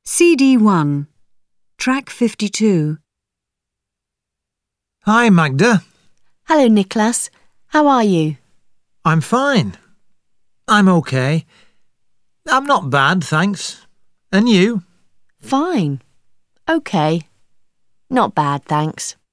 CD1, Track 52. Hi, Magda. Hello, Nicholas. How are you? I'm fine. I'm okay. I'm not bad, thanks. And you? Fine. Okay. Not bad, thanks.